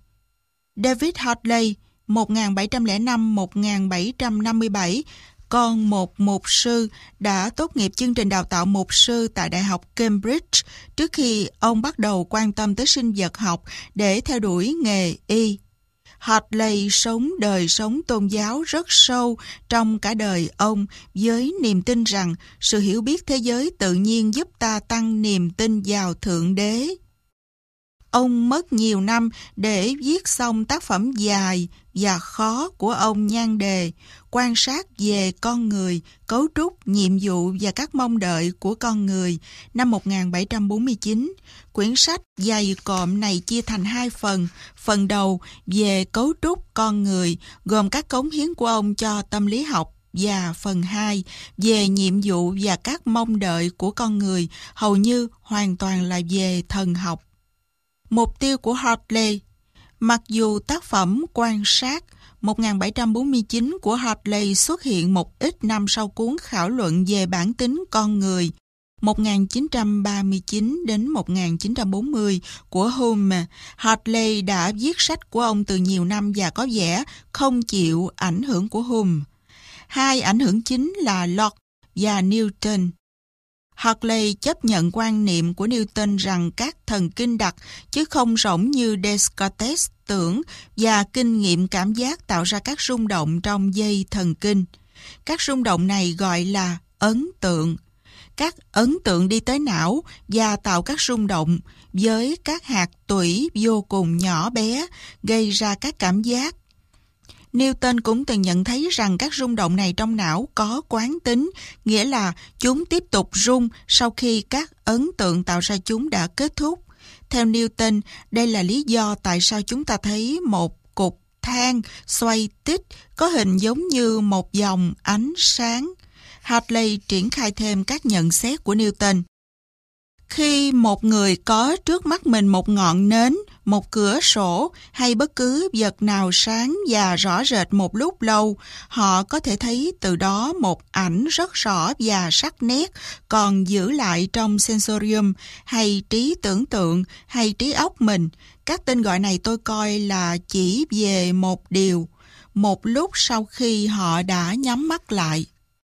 1705-1757, con một mục sư, đã tốt nghiệp chương trình đào tạo mục sư tại Đại học Cambridge trước khi ông bắt đầu quan tâm tới sinh vật học để theo đuổi nghề y. Hartley sống đời sống tôn giáo rất sâu trong cả đời ông, với niềm tin rằng sự hiểu biết thế giới tự nhiên giúp ta tăng niềm tin vào Thượng Đế. Ông mất nhiều năm để viết xong tác phẩm dài và khó của ông nhan đề Quan sát về con người, cấu trúc, nhiệm vụ và các mong đợi của con người năm 1749. Quyển sách dày cộm này chia thành hai phần. Phần đầu về cấu trúc con người gồm các cống hiến của ông cho tâm lý học, và phần 2 về nhiệm vụ và các mong đợi của con người hầu như hoàn toàn là về thần học. Mục tiêu của Hartley. Mặc dù tác phẩm Quan sát 1749 của Hartley xuất hiện một ít năm sau cuốn Khảo luận về bản tính con người 1939 đến 1940 của Hume, Hartley đã viết sách của ông từ nhiều năm và có vẻ không chịu ảnh hưởng của Hume. Hai ảnh hưởng chính là Locke và Newton. Hartley chấp nhận quan niệm của Newton rằng các thần kinh đặc chứ không rỗng như Descartes tưởng, và kinh nghiệm cảm giác tạo ra các rung động trong dây thần kinh. Các rung động này gọi là ấn tượng. Các ấn tượng đi tới não và tạo các rung động với các hạt tủy vô cùng nhỏ bé, gây ra các cảm giác. Newton cũng từng nhận thấy rằng các rung động này trong não có quán tính, nghĩa là chúng tiếp tục rung sau khi các ấn tượng tạo ra chúng đã kết thúc. Theo Newton, đây là lý do tại sao chúng ta thấy một cục than xoay tít có hình giống như một dòng ánh sáng. Hartley triển khai thêm các nhận xét của Newton. Khi một người có trước mắt mình một ngọn nến, một cửa sổ hay bất cứ vật nào sáng và rõ rệt một lúc lâu, họ có thể thấy từ đó một ảnh rất rõ và sắc nét còn giữ lại trong sensorium hay trí tưởng tượng hay trí óc mình. Các tên gọi này tôi coi là chỉ về một điều, một lúc sau khi họ đã nhắm mắt lại.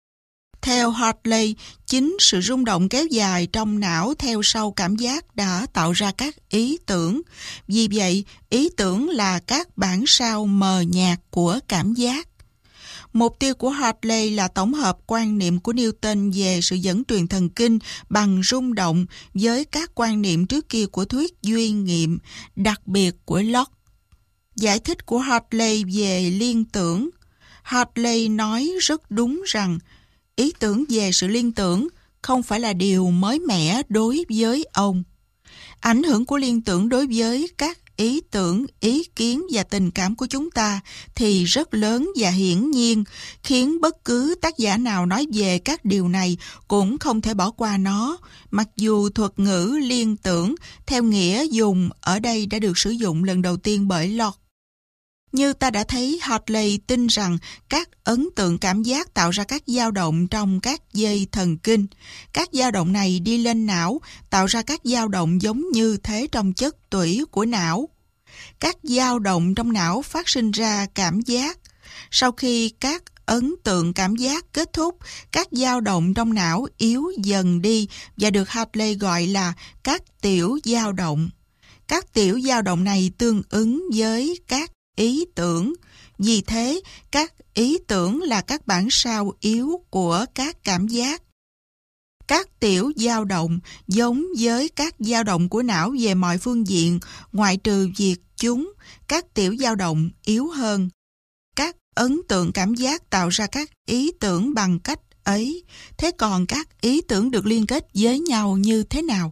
Theo Hartley, chính sự rung động kéo dài trong não theo sau cảm giác đã tạo ra các ý tưởng. Vì vậy, ý tưởng là các bản sao mờ nhạt của cảm giác. Mục tiêu của Hartley là tổng hợp quan niệm của Newton về sự dẫn truyền thần kinh bằng rung động với các quan niệm trước kia của thuyết duy nghiệm, đặc biệt của Locke. Giải thích của Hartley về liên tưởng. Hartley nói rất đúng rằng ý tưởng về sự liên tưởng không phải là điều mới mẻ đối với ông. Ảnh hưởng của liên tưởng đối với các ý tưởng, ý kiến và tình cảm của chúng ta thì rất lớn và hiển nhiên, khiến bất cứ tác giả nào nói về các điều này cũng không thể bỏ qua nó, mặc dù thuật ngữ liên tưởng theo nghĩa dùng ở đây đã được sử dụng lần đầu tiên bởi Locke. Như ta đã thấy, Hartley tin rằng các ấn tượng cảm giác tạo ra các dao động trong các dây thần kinh. Các dao động này đi lên não, tạo ra các dao động giống như thế trong chất tủy của não. Các dao động trong não phát sinh ra cảm giác. Sau khi các ấn tượng cảm giác kết thúc, các dao động trong não yếu dần đi và được Hartley gọi là các tiểu dao động. Các tiểu dao động này tương ứng với các ý tưởng. Vì thế, các ý tưởng là các bản sao yếu của các cảm giác. Các tiểu dao động giống với các dao động của não về mọi phương diện, ngoại trừ việc các tiểu dao động yếu hơn. Các ấn tượng cảm giác tạo ra các ý tưởng bằng cách ấy. Thế còn các ý tưởng được liên kết với nhau như thế nào?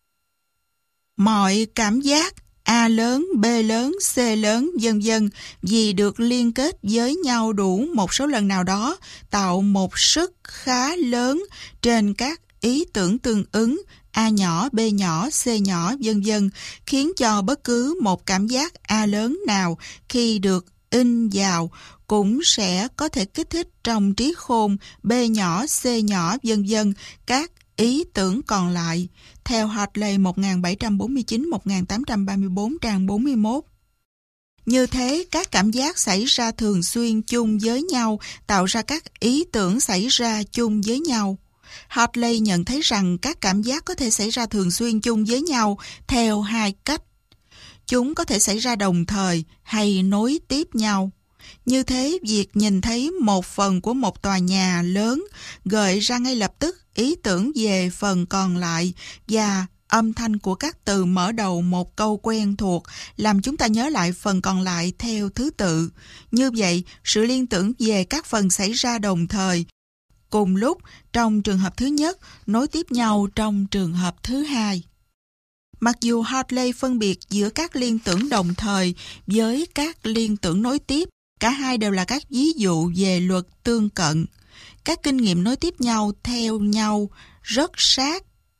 Mọi cảm giác A lớn, B lớn, C lớn, vân vân, vì được liên kết với nhau đủ một số lần nào đó, tạo một sức khá lớn trên các ý tưởng tương ứng A nhỏ, B nhỏ, C nhỏ, vân vân, khiến cho bất cứ một cảm giác A lớn nào khi được in vào cũng sẽ có thể kích thích trong trí khôn B nhỏ, C nhỏ, vân vân, các ý tưởng còn lại. Theo Hartley 1749-1834 trang 41. Như thế, các cảm giác xảy ra thường xuyên chung với nhau tạo ra các ý tưởng xảy ra chung với nhau. Hartley nhận thấy rằng các cảm giác có thể xảy ra thường xuyên chung với nhau theo hai cách. Chúng có thể xảy ra đồng thời hay nối tiếp nhau. Như thế, việc nhìn thấy một phần của một tòa nhà lớn gợi ra ngay lập tức ý tưởng về phần còn lại, và âm thanh của các từ mở đầu một câu quen thuộc làm chúng ta nhớ lại phần còn lại theo thứ tự. Như vậy, sự liên tưởng về các phần xảy ra đồng thời, cùng lúc trong trường hợp thứ nhất, nối tiếp nhau trong trường hợp thứ hai. Mặc dù Hartley phân biệt giữa các liên tưởng đồng thời với các liên tưởng nối tiếp, cả hai đều là các ví dụ về luật tương cận. Các kinh nghiệm nối tiếp nhau theo nhau rất sát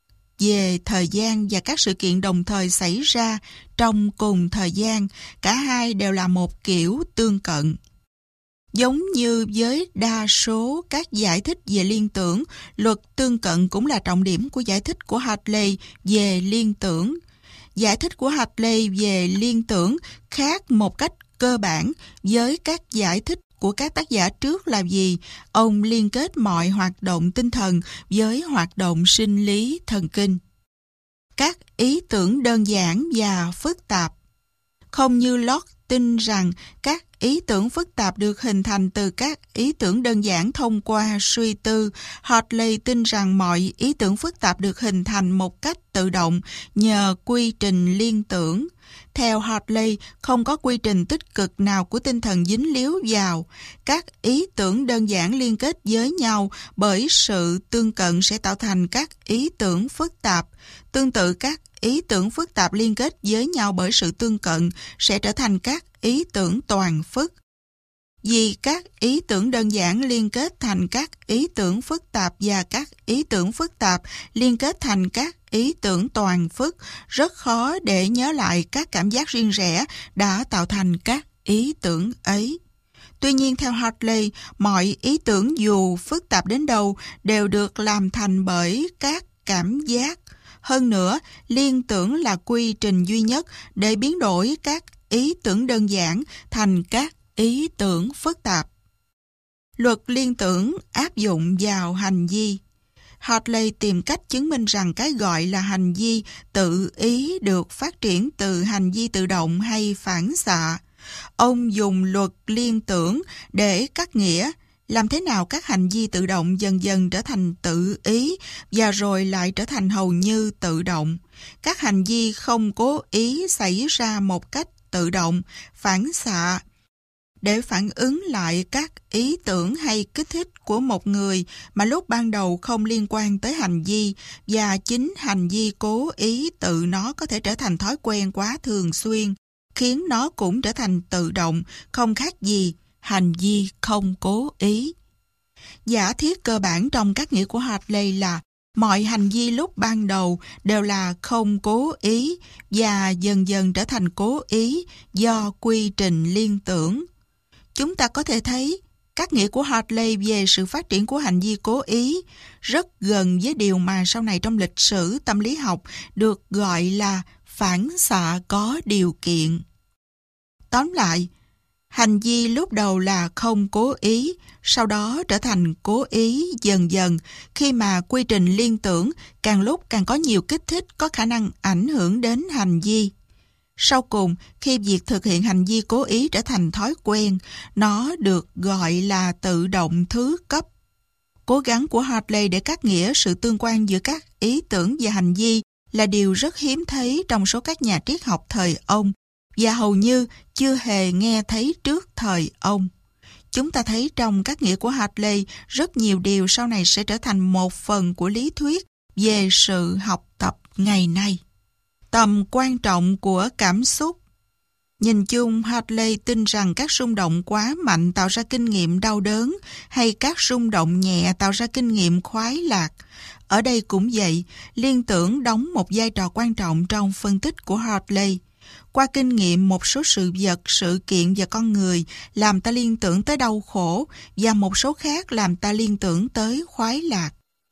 về thời gian và các sự kiện đồng thời xảy ra trong cùng thời gian, cả hai đều là một kiểu tương cận. Giống như với đa số các giải thích về liên tưởng, luật tương cận cũng là trọng điểm của giải thích của Hartley về liên tưởng. Giải thích của Hartley về liên tưởng khác một cách cơ bản với các giải thích của các tác giả trước là gì? Ông liên kết mọi hoạt động tinh thần với hoạt động sinh lý thần kinh. Các ý tưởng đơn giản và phức tạp. Không như Locke tin rằng các ý tưởng phức tạp được hình thành từ các ý tưởng đơn giản thông qua suy tư, Hartley tin rằng mọi ý tưởng phức tạp được hình thành một cách tự động nhờ quy trình liên tưởng. Theo Hartley, không có quy trình tích cực nào của tinh thần dính líu vào. Các ý tưởng đơn giản liên kết với nhau bởi sự tương cận sẽ tạo thành các ý tưởng phức tạp. Tương tự, các ý tưởng phức tạp liên kết với nhau bởi sự tương cận sẽ trở thành các ý tưởng toàn phức. Vì các ý tưởng đơn giản liên kết thành các ý tưởng phức tạp và các ý tưởng phức tạp liên kết thành các ý tưởng toàn phức, rất khó để nhớ lại các cảm giác riêng rẽ đã tạo thành các ý tưởng ấy. Tuy nhiên, theo Hartley, mọi ý tưởng dù phức tạp đến đâu đều được làm thành bởi các cảm giác. Hơn nữa, liên tưởng là quy trình duy nhất để biến đổi các ý tưởng đơn giản thành các ý tưởng phức tạp. Luật liên tưởng áp dụng vào hành vi. Hartley tìm cách chứng minh rằng cái gọi là hành vi tự ý được phát triển từ hành vi tự động hay phản xạ. Ông dùng luật liên tưởng để cắt nghĩa làm thế nào các hành vi tự động dần dần trở thành tự ý và rồi lại trở thành hầu như tự động. Các hành vi không cố ý xảy ra một cách tự động, phản xạ, để phản ứng lại các ý tưởng hay kích thích của một người mà lúc ban đầu không liên quan tới hành vi, và chính hành vi cố ý tự nó có thể trở thành thói quen quá thường xuyên. khiến nó cũng trở thành tự động, không khác gì hành vi không cố ý. Giả thiết cơ bản trong các nghĩa của Hartley là mọi hành vi lúc ban đầu đều là không cố ý và dần dần trở thành cố ý do quy trình liên tưởng. Chúng ta có thể thấy các nghĩa của Hartley về sự phát triển của hành vi cố ý rất gần với điều mà sau này trong lịch sử tâm lý học được gọi là phản xạ có điều kiện. Tóm lại, hành vi lúc đầu là không cố ý, sau đó trở thành cố ý dần dần khi mà quy trình liên tưởng càng lúc càng có nhiều kích thích có khả năng ảnh hưởng đến hành vi. Sau cùng, khi việc thực hiện hành vi cố ý trở thành thói quen, nó được gọi là tự động thứ cấp. Cố gắng của Hartley để cắt nghĩa sự tương quan giữa các ý tưởng và hành vi là điều rất hiếm thấy trong số các nhà triết học thời ông và hầu như chưa hề nghe thấy trước thời ông. Chúng ta thấy trong các nghĩa của Hartley rất nhiều điều sau này sẽ trở thành một phần của lý thuyết về sự học tập ngày nay. Tầm quan trọng của cảm xúc. Nhìn chung, Hartley tin rằng các rung động quá mạnh tạo ra kinh nghiệm đau đớn hay các rung động nhẹ tạo ra kinh nghiệm khoái lạc. Ở đây cũng vậy, liên tưởng đóng một vai trò quan trọng trong phân tích của Hartley. Qua kinh nghiệm một số sự vật, sự kiện và con người làm ta liên tưởng tới đau khổ và một số khác làm ta liên tưởng tới khoái lạc.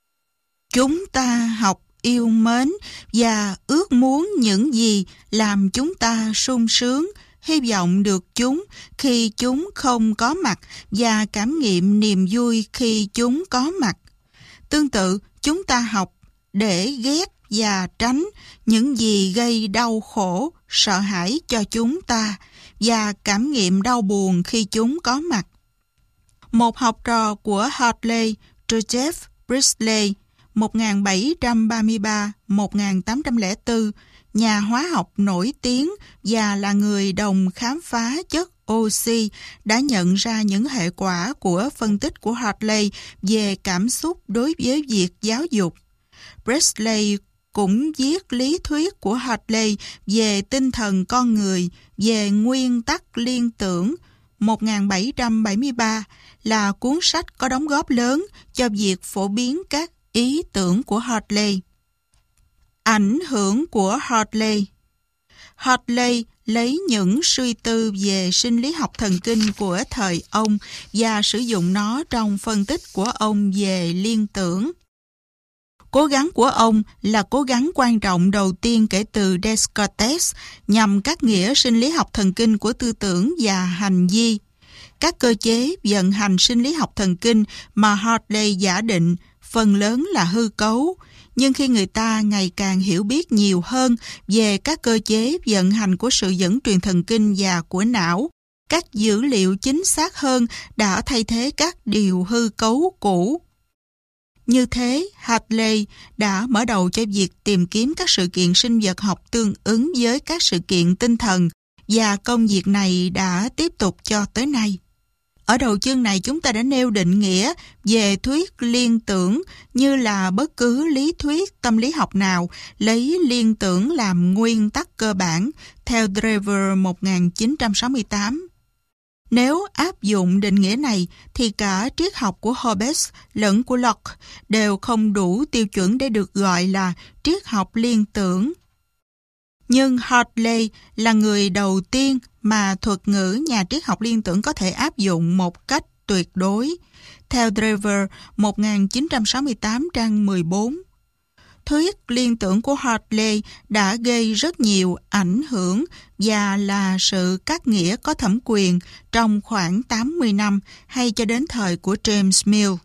Chúng ta học yêu mến và ước muốn những gì làm chúng ta sung sướng, hy vọng được chúng khi chúng không có mặt và cảm nghiệm niềm vui khi chúng có mặt. Tương tự, chúng ta học để ghét và tránh những gì gây đau khổ, sợ hãi cho chúng ta và cảm nghiệm đau buồn khi chúng có mặt. Một học trò của Hartley, Joseph Priestley, 1733-1804, nhà hóa học nổi tiếng và là người đồng khám phá chất oxy, đã nhận ra những hệ quả của phân tích của Hartley về cảm xúc đối với việc giáo dục. Priestley cũng viết lý thuyết của Hartley về tinh thần con người, về nguyên tắc liên tưởng, 1773, là cuốn sách có đóng góp lớn cho việc phổ biến các ý tưởng của Hartley. Ảnh hưởng của Hartley. Hartley lấy những suy tư về sinh lý học thần kinh của thời ông và sử dụng nó trong phân tích của ông về liên tưởng. Cố gắng của ông là cố gắng quan trọng đầu tiên kể từ Descartes nhằm cắt nghĩa sinh lý học thần kinh của tư tưởng và hành vi. Các cơ chế vận hành sinh lý học thần kinh mà Hartley giả định phần lớn là hư cấu, nhưng khi người ta ngày càng hiểu biết nhiều hơn về các cơ chế vận hành của sự dẫn truyền thần kinh và của não, các dữ liệu chính xác hơn đã thay thế các điều hư cấu cũ. Như thế, Hartley đã mở đầu cho việc tìm kiếm các sự kiện sinh vật học tương ứng với các sự kiện tinh thần, và công việc này đã tiếp tục cho tới nay. Ở đầu chương này chúng ta đã nêu định nghĩa về thuyết liên tưởng như là bất cứ lý thuyết tâm lý học nào lấy liên tưởng làm nguyên tắc cơ bản theo Drever 1968. Nếu áp dụng định nghĩa này thì cả triết học của Hobbes lẫn của Locke đều không đủ tiêu chuẩn để được gọi là triết học liên tưởng. Nhưng Hartley là người đầu tiên mà thuật ngữ nhà triết học liên tưởng có thể áp dụng một cách tuyệt đối. Theo Drever 1968 trang 14, thuyết liên tưởng của Hartley đã gây rất nhiều ảnh hưởng và là sự cắt nghĩa có thẩm quyền trong khoảng 80 năm hay cho đến thời của James Mill.